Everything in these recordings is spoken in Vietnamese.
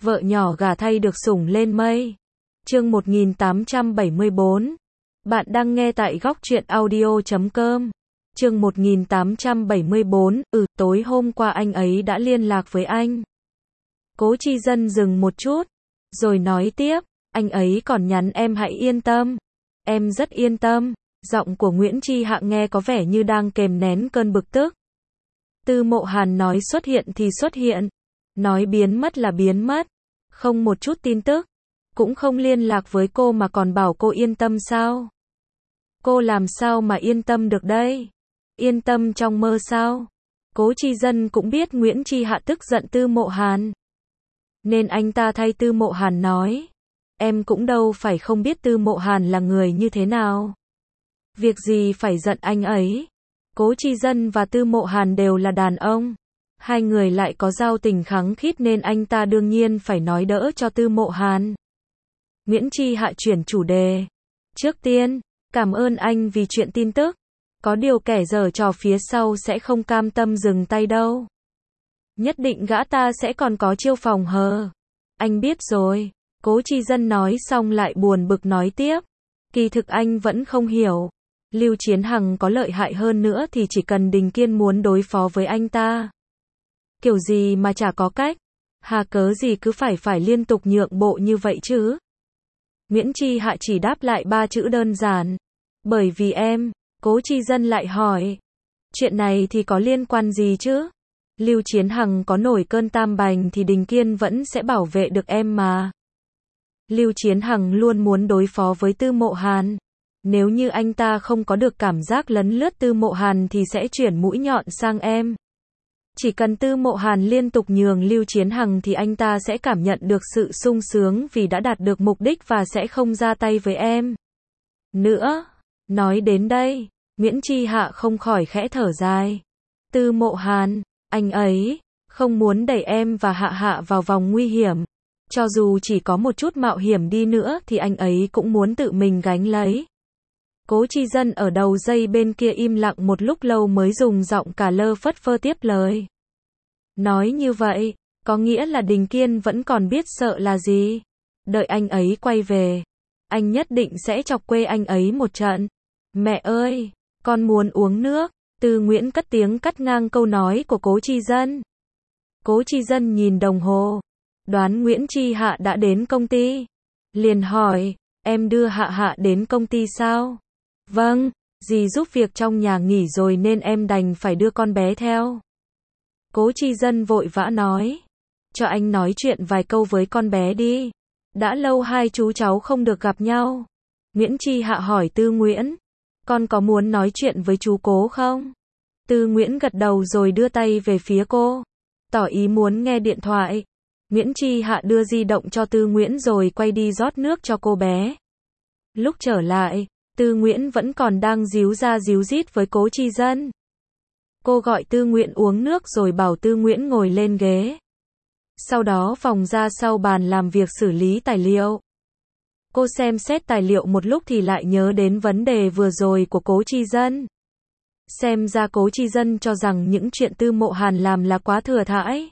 Vợ nhỏ gả thay được sủng lên mây. Chương 1874. Bạn đang nghe tại góc truyện audio.com. Chương 1874. Tối hôm qua anh ấy đã liên lạc với anh. Cố Chi Dân dừng một chút, rồi nói tiếp, anh ấy còn nhắn em hãy yên tâm. Em rất yên tâm. Giọng của Nguyễn Chi Hạ nghe có vẻ như đang kềm nén cơn bực tức. Tư Mộ Hàn nói xuất hiện thì xuất hiện, nói biến mất là biến mất, không một chút tin tức, cũng không liên lạc với cô mà còn bảo cô yên tâm sao? Cô làm sao mà yên tâm được đây? Yên tâm trong mơ sao? Cố Chi Dân cũng biết Nguyễn Chi Hạ tức giận Tư Mộ Hàn, nên anh ta thay Tư Mộ Hàn nói, em cũng đâu phải không biết Tư Mộ Hàn là người như thế nào. Việc gì phải giận anh ấy? Cố Chi Dân và Tư Mộ Hàn đều là đàn ông, hai người lại có giao tình khăng khít nên anh ta đương nhiên phải nói đỡ cho Tư Mộ Hàn. Nguyễn Chi Hạ chuyển chủ đề. Trước tiên, cảm ơn anh vì chuyện tin tức. Có điều kẻ giở trò phía sau sẽ không cam tâm dừng tay đâu. Nhất định gã ta sẽ còn có chiêu phòng hờ. Anh biết rồi. Cố Chi Dân nói xong lại buồn bực nói tiếp. Kỳ thực anh vẫn không hiểu. Lưu Chiến Hằng có lợi hại hơn nữa thì chỉ cần Đình Kiên muốn đối phó với anh ta, kiểu gì mà chả có cách. Hà cớ gì cứ phải liên tục nhượng bộ như vậy chứ? Nguyễn Chi Hạ chỉ đáp lại 3 chữ đơn giản. Bởi vì em. Cố Chi Dân lại hỏi. Chuyện này thì có liên quan gì chứ? Lưu Chiến Hằng có nổi cơn tam bành thì Đình Kiên vẫn sẽ bảo vệ được em mà. Lưu Chiến Hằng luôn muốn đối phó với Tư Mộ Hàn. Nếu như anh ta không có được cảm giác lấn lướt Tư Mộ Hàn thì sẽ chuyển mũi nhọn sang em. Chỉ cần Tư Mộ Hàn liên tục nhường Lưu Chiến Hằng thì anh ta sẽ cảm nhận được sự sung sướng vì đã đạt được mục đích và sẽ không ra tay với em nữa. Nói đến đây, Nguyễn Chi Hạ không khỏi khẽ thở dài. Tư Mộ Hàn, anh ấy không muốn đẩy em và Hạ Hạ vào vòng nguy hiểm. Cho dù chỉ có một chút mạo hiểm đi nữa thì anh ấy cũng muốn tự mình gánh lấy. Cố Chi Dân ở đầu dây bên kia im lặng một lúc lâu mới dùng giọng cả lơ phất phơ tiếp lời. Nói như vậy, có nghĩa là Đình Kiên vẫn còn biết sợ là gì? Đợi anh ấy quay về, anh nhất định sẽ chọc quê anh ấy một trận. Mẹ ơi, con muốn uống nước. Tư Nguyễn cất tiếng cắt ngang câu nói của Cố Chi Dân. Cố Chi Dân nhìn đồng hồ, đoán Nguyễn Chi Hạ đã đến công ty, liền hỏi, em đưa Hạ Hạ đến công ty sao? Vâng, dì giúp việc trong nhà nghỉ rồi nên em đành phải đưa con bé theo. Cố Chi Dân vội vã nói, cho anh nói chuyện vài câu với con bé đi. Đã lâu hai chú cháu không được gặp nhau. Nguyễn Chi Hạ hỏi Tư Nguyễn, con có muốn nói chuyện với chú Cố không? Tư Nguyễn gật đầu rồi đưa tay về phía cô, tỏ ý muốn nghe điện thoại. Nguyễn Chi Hạ đưa di động cho Tư Nguyễn rồi quay đi rót nước cho cô bé. Lúc trở lại, Tư Nguyễn vẫn còn đang díu ra díu dít với Cố Chi Dân. Cô gọi Tư Nguyễn uống nước rồi bảo Tư Nguyễn ngồi lên ghế. Sau đó vòng ra sau bàn làm việc xử lý tài liệu. Cô xem xét tài liệu một lúc thì lại nhớ đến vấn đề vừa rồi của Cố Chi Dân. Xem ra Cố Chi Dân cho rằng những chuyện Tư Mộ Hàn làm là quá thừa thãi.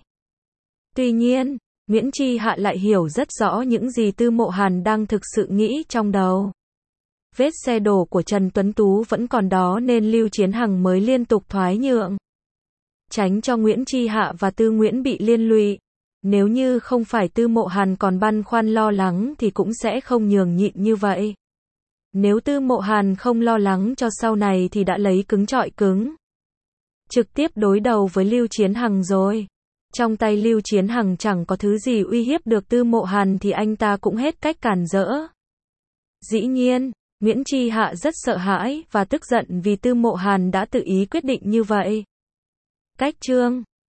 Tuy nhiên, Nguyễn Chi Hạ lại hiểu rất rõ những gì Tư Mộ Hàn đang thực sự nghĩ trong đầu. Vết xe đổ của Trần Tuấn Tú vẫn còn đó nên Lưu Chiến Hằng mới liên tục thoái nhượng, tránh cho Nguyễn Chi Hạ và Tư Nguyễn bị liên lụy. Nếu như không phải Tư Mộ Hàn còn băn khoăn lo lắng thì cũng sẽ không nhường nhịn như vậy. Nếu Tư Mộ Hàn không lo lắng cho sau này thì đã lấy cứng trọi cứng, trực tiếp đối đầu với Lưu Chiến Hằng rồi. Trong tay Lưu Chiến Hằng chẳng có thứ gì uy hiếp được Tư Mộ Hàn thì anh ta cũng hết cách cản rỡ. Dĩ nhiên, Nguyễn Chi Hạ rất sợ hãi và tức giận vì Tư Mộ Hàn đã tự ý quyết định như vậy. Cách chương